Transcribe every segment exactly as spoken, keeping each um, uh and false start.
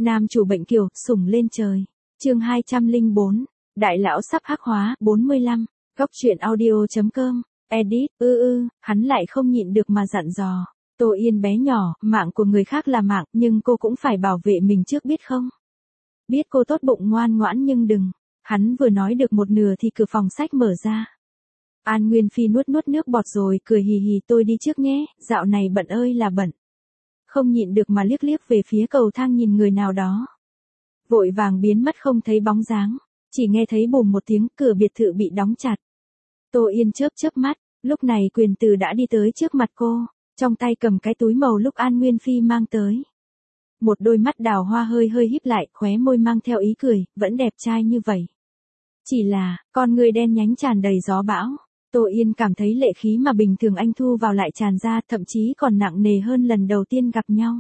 Nam chủ bệnh kiều, sủng lên trời. Chương hai trăm lẻ bốn. Đại lão sắp hắc hóa, bốn mươi lăm. Góc truyện audio chấm com. Edit, ư ư, hắn lại không nhịn được mà dặn dò. Tô Yên bé nhỏ, mạng của người khác là mạng, nhưng cô cũng phải bảo vệ mình trước biết không? Biết cô tốt bụng ngoan ngoãn nhưng đừng. Hắn vừa nói được một nửa thì cửa phòng sách mở ra. An Nguyên Phi nuốt nuốt nước bọt rồi cười hì hì, tôi đi trước nhé, dạo này bận ơi là bận. Không nhịn được mà liếc liếc về phía cầu thang nhìn người nào đó. Vội vàng biến mất không thấy bóng dáng, chỉ nghe thấy bùm một tiếng, cửa biệt thự bị đóng chặt. Tô Yên chớp chớp mắt, lúc này Quyền Từ đã đi tới trước mặt cô, trong tay cầm cái túi màu lúc An Nguyên Phi mang tới. Một đôi mắt đào hoa hơi hơi híp lại, khóe môi mang theo ý cười, vẫn đẹp trai như vậy. Chỉ là, con người đen nhánh tràn đầy gió bão. Tô Yên cảm thấy lệ khí mà bình thường anh thu vào lại tràn ra, thậm chí còn nặng nề hơn lần đầu tiên gặp nhau.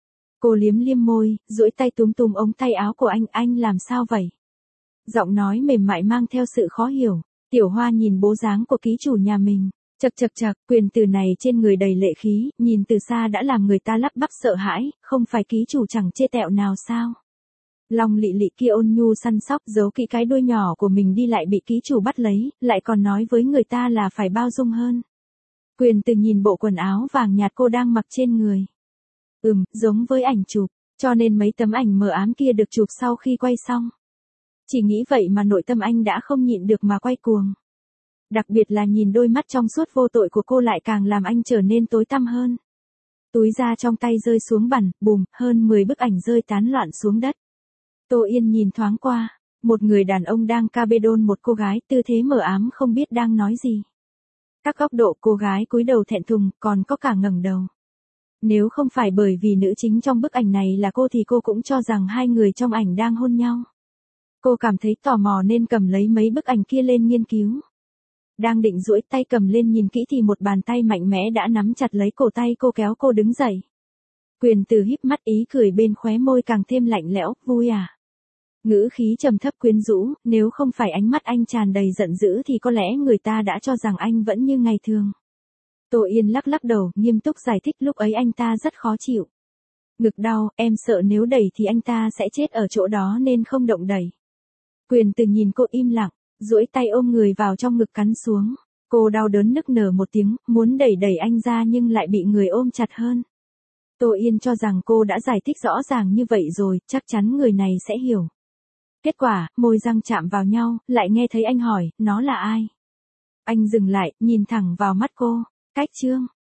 Cô liếm liếm môi, duỗi tay túm túm ống tay áo của anh, anh làm sao vậy? Giọng nói mềm mại mang theo sự khó hiểu. Tiểu Hoa nhìn bố dáng của ký chủ nhà mình, chật chật chật, Quyền Từ này trên người đầy lệ khí, nhìn từ xa đã làm người ta lắp bắp sợ hãi, không phải ký chủ chẳng chê tẹo nào sao? Long Lị Lị kia ôn nhu săn sóc giấu kỹ cái đuôi nhỏ của mình đi lại bị ký chủ bắt lấy, lại còn nói với người ta là phải bao dung hơn. Quyền Từ nhìn bộ quần áo vàng nhạt cô đang mặc trên người. Ừm, giống với ảnh chụp, cho nên mấy tấm ảnh mờ ám kia được chụp sau khi quay xong. Chỉ nghĩ vậy mà nội tâm anh đã không nhịn được mà quay cuồng. Đặc biệt là nhìn đôi mắt trong suốt vô tội của cô lại càng làm anh trở nên tối tăm hơn. Túi da trong tay rơi xuống bàn, bùm, hơn mười bức ảnh rơi tán loạn xuống đất. Tô Yên nhìn thoáng qua, một người đàn ông đang ca bê đôn một cô gái, tư thế mờ ám không biết đang nói gì. Các góc độ cô gái cúi đầu thẹn thùng, còn có cả ngẩng đầu. Nếu không phải bởi vì nữ chính trong bức ảnh này là cô thì cô cũng cho rằng hai người trong ảnh đang hôn nhau. Cô cảm thấy tò mò nên cầm lấy mấy bức ảnh kia lên nghiên cứu. Đang định duỗi tay cầm lên nhìn kỹ thì một bàn tay mạnh mẽ đã nắm chặt lấy cổ tay cô kéo cô đứng dậy. Quyền Từ híp mắt, ý cười bên khóe môi càng thêm lạnh lẽo, vui à? Ngữ khí trầm thấp quyến rũ, nếu không phải ánh mắt anh tràn đầy giận dữ thì có lẽ người ta đã cho rằng anh vẫn như ngày thường. Tô Yên lắc lắc đầu, nghiêm túc giải thích lúc ấy anh ta rất khó chịu. Ngực đau, em sợ nếu đẩy thì anh ta sẽ chết ở chỗ đó nên không động đẩy. Quyền Từ nhìn cô im lặng, duỗi tay ôm người vào trong ngực cắn xuống. Cô đau đớn nức nở một tiếng, muốn đẩy đẩy anh ra nhưng lại bị người ôm chặt hơn. Tô Yên cho rằng cô đã giải thích rõ ràng như vậy rồi, chắc chắn người này sẽ hiểu. Kết quả, môi răng chạm vào nhau, lại nghe thấy anh hỏi, nó là ai? Anh dừng lại, nhìn thẳng vào mắt cô. Cách Trương.